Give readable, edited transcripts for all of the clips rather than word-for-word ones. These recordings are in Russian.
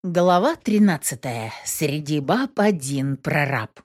Глава 13. Среди баб один прораб.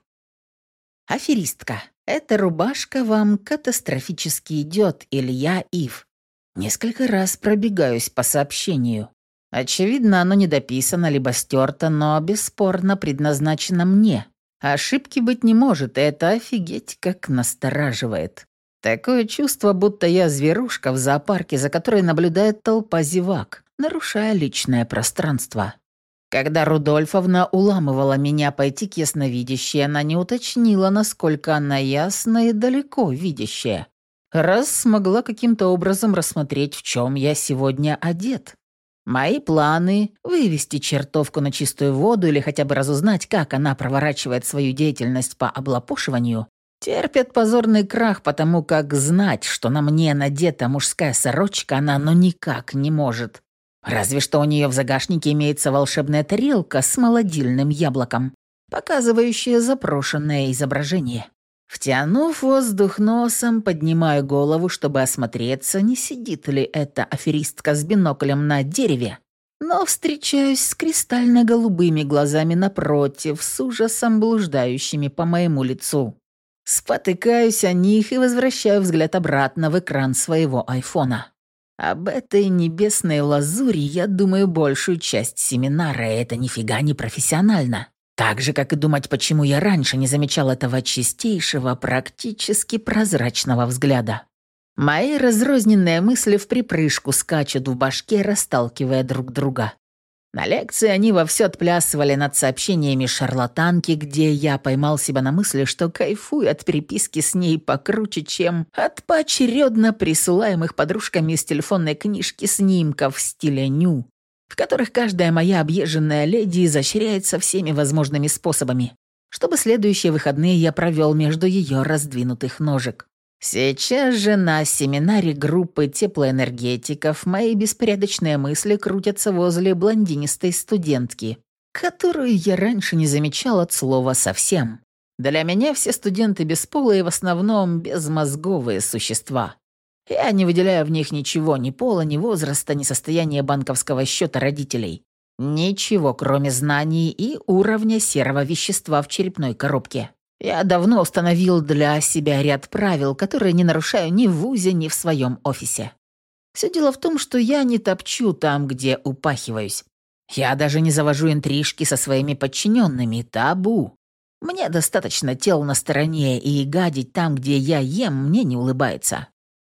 Аферистка. Эта рубашка вам катастрофически идет, Илья Ив. Несколько раз пробегаюсь по сообщению. Очевидно, оно недописано, либо стерто, но бесспорно предназначено мне. Ошибки быть не может, и это офигеть как настораживает. Такое чувство, будто я зверушка в зоопарке, за которой наблюдает толпа зевак, нарушая личное пространство. Когда Рудольфовна уламывала меня пойти к ясновидящей, она не уточнила, насколько она ясна и далеко видящая. Раз смогла каким-то образом рассмотреть, в чем я сегодня одет. Мои планы — вывести чертовку на чистую воду или хотя бы разузнать, как она проворачивает свою деятельность по облапошиванию, терпят позорный крах, потому как знать, что на мне надета мужская сорочка, она ну никак не может. Разве что у нее в загашнике имеется волшебная тарелка с молодильным яблоком, показывающая запрошенное изображение. Втянув воздух носом, поднимаю голову, чтобы осмотреться, не сидит ли эта аферистка с биноклем на дереве, но встречаюсь с кристально-голубыми глазами напротив, с ужасом блуждающими по моему лицу. Спотыкаюсь о них и возвращаю взгляд обратно в экран своего айфона. Об этой небесной лазури я думаю большую часть семинара, и это нифига не профессионально. Так же, как и думать, почему я раньше не замечал этого чистейшего, практически прозрачного взгляда. Мои разрозненные мысли вприпрыжку скачут в башке, расталкивая друг друга. На лекции они вовсю отплясывали над сообщениями шарлатанки, где я поймал себя на мысли, что кайфую от переписки с ней покруче, чем от поочередно присылаемых подружками из телефонной книжки снимков в стиле ню, в которых каждая моя объезженная леди изощряется всеми возможными способами, чтобы следующие выходные я провел между ее раздвинутых ножек. Сейчас же на семинаре группы теплоэнергетиков мои беспорядочные мысли крутятся возле блондинистой студентки, которую я раньше не замечал от слова совсем. Для меня все студенты бесполые, в основном безмозговые существа. Я не выделяю в них ничего, ни пола, ни возраста, ни состояния банковского счета родителей. Ничего, кроме знаний и уровня серого вещества в черепной коробке. Я давно установил для себя ряд правил, которые не нарушаю ни в вузе, ни в своем офисе. Все дело в том, что я не топчу там, где упахиваюсь. Я даже не завожу интрижки со своими подчиненными, табу. Мне достаточно тел на стороне, и гадить там, где я ем, мне не улыбается.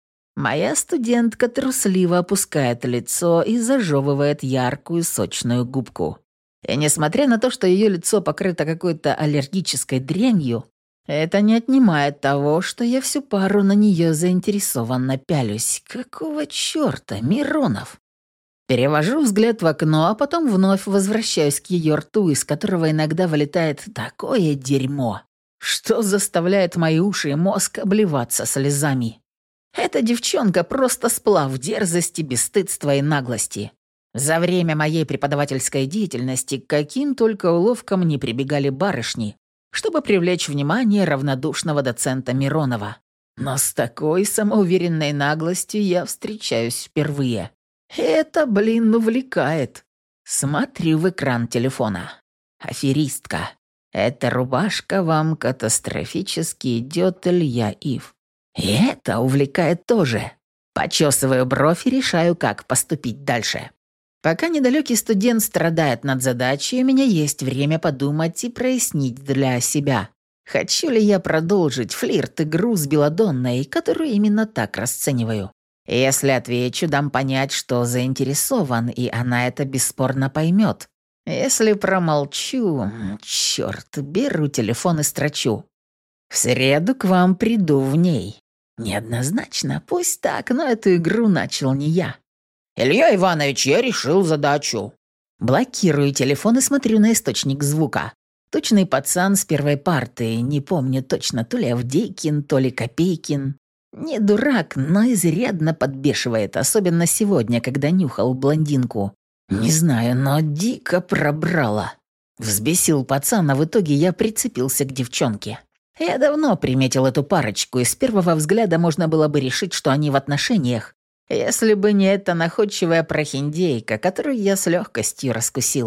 Моя студентка трусливо опускает лицо и зажевывает яркую сочную губку. И несмотря на то, что ее лицо покрыто какой-то аллергической дрянью, это не отнимает того, что я всю пару на нее заинтересованно пялюсь. Какого черта, Миронов? Перевожу взгляд в окно, а потом вновь возвращаюсь к ее рту, из которого иногда вылетает такое дерьмо, что заставляет мои уши и мозг обливаться слезами. Эта девчонка просто сплав дерзости, бесстыдства и наглости. За время моей преподавательской деятельности к каким только уловкам не прибегали барышни, чтобы привлечь внимание равнодушного доцента Миронова. Но с такой самоуверенной наглостью я встречаюсь впервые. Это, увлекает. Смотрю в экран телефона. Аферистка. Эта рубашка вам катастрофически идет, Илья Ив. И это увлекает тоже. Почесываю бровь и решаю, как поступить дальше. Пока недалекий студент страдает над задачей, у меня есть время подумать и прояснить для себя, хочу ли я продолжить флирт-игру с Беладонной, которую именно так расцениваю. Если отвечу, дам понять, что заинтересован, и она это бесспорно поймет. Если промолчу, черт, беру телефон и строчу. В среду к вам приду в ней. Неоднозначно, пусть так, но эту игру начал не я. «Илья Иванович, я решил задачу». Блокирую телефон и смотрю на источник звука. Точный пацан с первой парты, не помню точно, то ли Авдейкин, то ли Копейкин. Не дурак, но изрядно подбешивает, особенно сегодня, когда нюхал блондинку. Не знаю, но дико пробрало. Взбесил пацан, а в итоге я прицепился к девчонке. Я давно приметил эту парочку, и с первого взгляда можно было бы решить, что они в отношениях, если бы не эта находчивая прохиндейка, которую я с легкостью раскусил.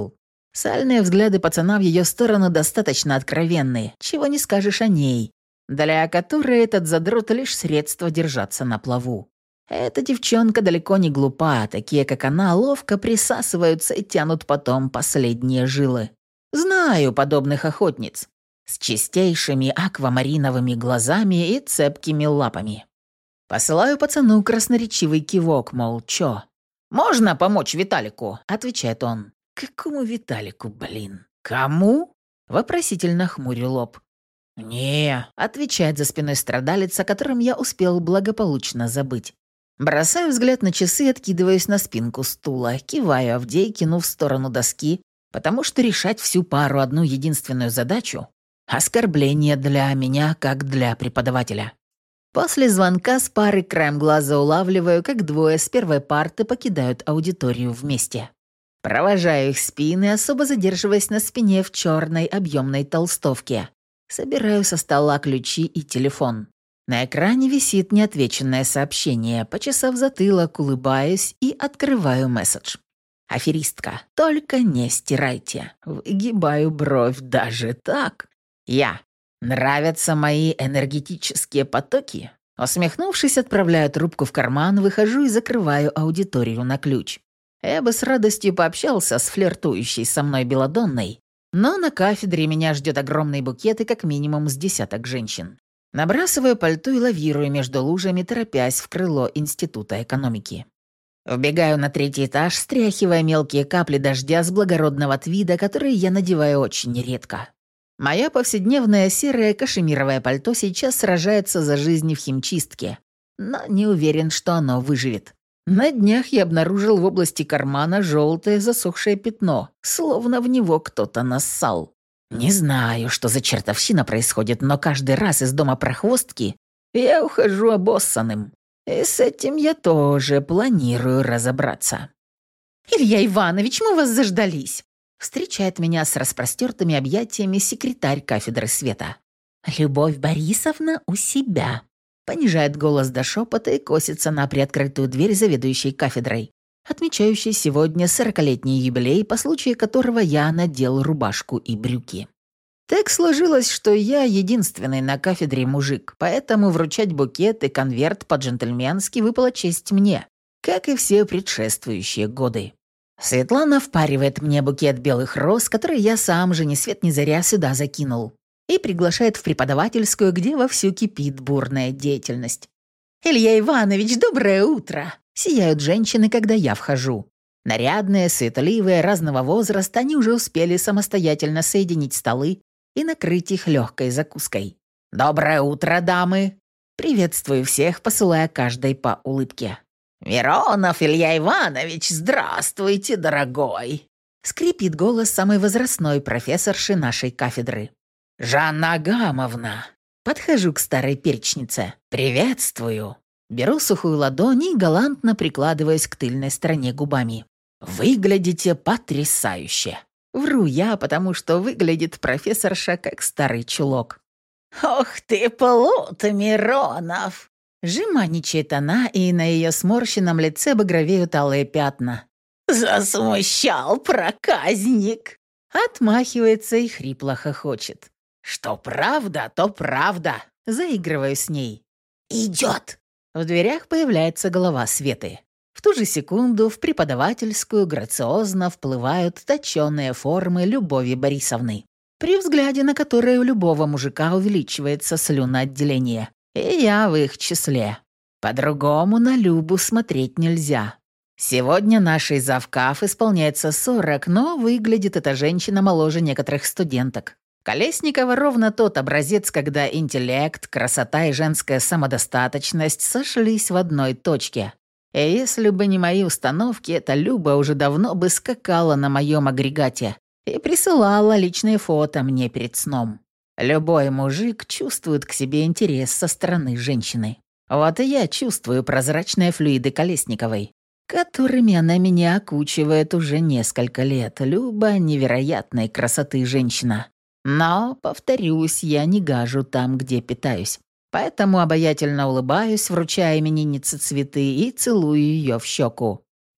Сальные взгляды пацана в ее сторону достаточно откровенные, чего не скажешь о ней, для которой этот задрот лишь средство держаться на плаву. Эта девчонка далеко не глупа, такие как она ловко присасываются и тянут потом последние жилы. Знаю подобных охотниц с чистейшими аквамариновыми глазами и цепкими лапами. Посылаю пацану красноречивый кивок, мол, чё? «Можно помочь Виталику?» – отвечает он. «Какому Виталику, блин? Кому?» – вопросительно хмурю лоб. «Не», – отвечает за спиной страдалец, о котором я успел благополучно забыть. Бросаю взгляд на часы и откидываюсь на спинку стула, киваю Авдейкину в сторону доски, потому что решать всю пару одну единственную задачу – оскорбление для меня, как для преподавателя. После звонка с пары краем глаза улавливаю, как двое с первой парты покидают аудиторию вместе. Провожаю их спины, особо задерживаясь на спине в черной объемной толстовке. Собираю со стола ключи и телефон. На экране висит неотвеченное сообщение. Почесав затылок, улыбаюсь и открываю месседж. «Аферистка, только не стирайте». Выгибаю бровь даже так. Я. «Нравятся мои энергетические потоки?» Усмехнувшись, отправляю трубку в карман, выхожу и закрываю аудиторию на ключ. Я бы с радостью пообщался с флиртующей со мной Беладонной, но на кафедре меня ждет огромный букет и как минимум с десяток женщин. Набрасываю пальто и лавирую между лужами, торопясь в крыло Института экономики. Вбегаю на 3-й этаж, стряхивая мелкие капли дождя с благородного твида, которые я надеваю очень редко. Мое повседневное серое кашемировое пальто сейчас сражается за жизнь в химчистке, но не уверен, что оно выживет. На днях я обнаружил в области кармана желтое засохшее пятно, словно в него кто-то нассал. Не знаю, что за чертовщина происходит, но каждый раз из дома прохвостки я ухожу обоссанным. И с этим я тоже планирую разобраться. «Илья Иванович, мы вас заждались!» Встречает меня с распростертыми объятиями секретарь кафедры света. «Любовь Борисовна у себя», — понижает голос до шепота и косится на приоткрытую дверь заведующей кафедрой, отмечающей сегодня 40-летний юбилей, по случаю которого я надел рубашку и брюки. Так сложилось, что я единственный на кафедре мужик, поэтому вручать букет и конверт по-джентльменски выпала честь мне, как и все предшествующие годы. Светлана впаривает мне букет белых роз, который я сам же ни свет ни заря сюда закинул, и приглашает в преподавательскую, где вовсю кипит бурная деятельность. «Илья Иванович, доброе утро!» Сияют женщины, когда я вхожу. Нарядные, суетливые, разного возраста, они уже успели самостоятельно соединить столы и накрыть их легкой закуской. «Доброе утро, дамы!» Приветствую всех, посылая каждой по улыбке. «Миронов Илья Иванович, здравствуйте, дорогой!» Скрипит голос самой возрастной профессорши нашей кафедры. «Жанна Агамовна!» Подхожу к старой перечнице. «Приветствую!» Беру сухую ладонь и галантно прикладываюсь к тыльной стороне губами. «Выглядите потрясающе!» Вру я, потому что выглядит профессорша как старый чулок. «Ох ты, плут, Миронов!» Жеманничает она, и на ее сморщенном лице багровеют алые пятна. «Засмущал проказник!» Отмахивается и хрипло хохочет. «Что правда, то правда!» Заигрываю с ней. «Идет!» В дверях появляется голова Светы. В ту же секунду в преподавательскую грациозно вплывают точёные формы Любови Борисовны, при взгляде на которые у любого мужика увеличивается слюноотделение. И я в их числе. По-другому на Любу смотреть нельзя. Сегодня нашей завкаф исполняется 40, но выглядит эта женщина моложе некоторых студенток. Колесникова ровно тот образец, когда интеллект, красота и женская самодостаточность сошлись в одной точке. И если бы не мои установки, эта Люба уже давно бы скакала на моем агрегате и присылала личные фото мне перед сном. Любой мужик чувствует к себе интерес со стороны женщины. Вот и я чувствую прозрачные флюиды Колесниковой, которыми она меня окучивает уже несколько лет. Люба невероятной красоты женщина. Но, повторюсь, я не гажу там, где питаюсь. Поэтому обаятельно улыбаюсь, вручая имениннице цветы и целую ее в щеку.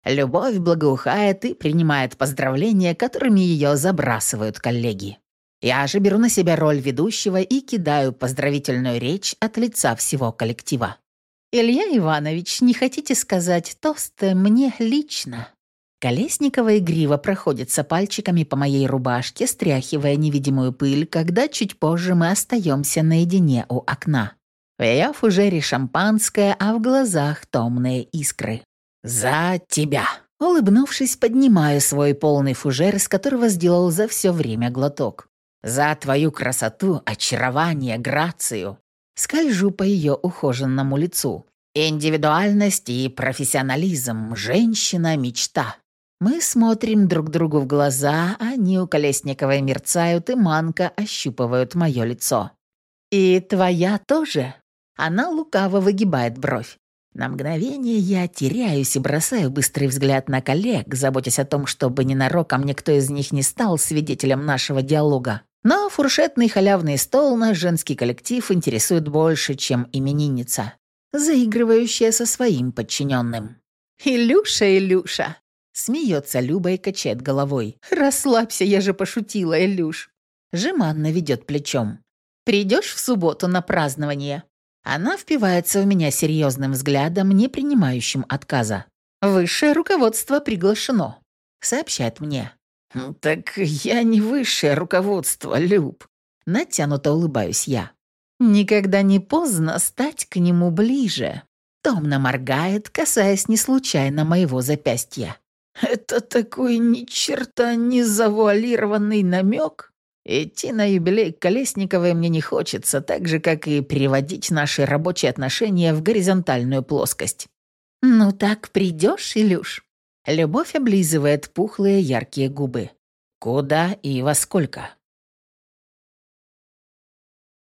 Любовь благоухает и принимает поздравления, которыми ее забрасывают коллеги. Я же беру на себя роль ведущего и кидаю поздравительную речь от лица всего коллектива. «Илья Иванович, не хотите сказать тост мне лично?» Колесникова игриво проходится пальчиками по моей рубашке, стряхивая невидимую пыль, когда чуть позже мы остаемся наедине у окна. В ее фужере шампанское, а в глазах томные искры. «За тебя!» Улыбнувшись, поднимаю свой полный фужер, из которого сделал за все время глоток. «За твою красоту, очарование, грацию!» Скольжу по ее ухоженному лицу. «Индивидуальность и профессионализм. Женщина-мечта». Мы смотрим друг другу в глаза, они у Колесниковой мерцают и манко ощупывают мое лицо. «И твоя тоже?» Она лукаво выгибает бровь. На мгновение я теряюсь и бросаю быстрый взгляд на коллег, заботясь о том, чтобы ненароком никто из них не стал свидетелем нашего диалога. Но фуршетный халявный стол наш женский коллектив интересует больше, чем именинница, заигрывающая со своим подчиненным. «Илюша, Илюша!» Смеется Люба и качает головой. «Расслабься, я же пошутила, Илюш». Жеманно ведет плечом. «Придешь в субботу на празднование?» Она впивается в меня серьезным взглядом, не принимающим отказа. «Высшее руководство приглашено», — сообщает мне. «Так я не высшее руководство, Люб». Натянуто улыбаюсь я. «Никогда не поздно стать к нему ближе». Томно моргает, касаясь не случайно моего запястья. «Это такой ни черта не завуалированный намек. Идти на юбилей Колесниковой мне не хочется, так же, как и переводить наши рабочие отношения в горизонтальную плоскость». «Ну так придешь, Илюш?» Любовь облизывает пухлые яркие губы. «Куда и во сколько?»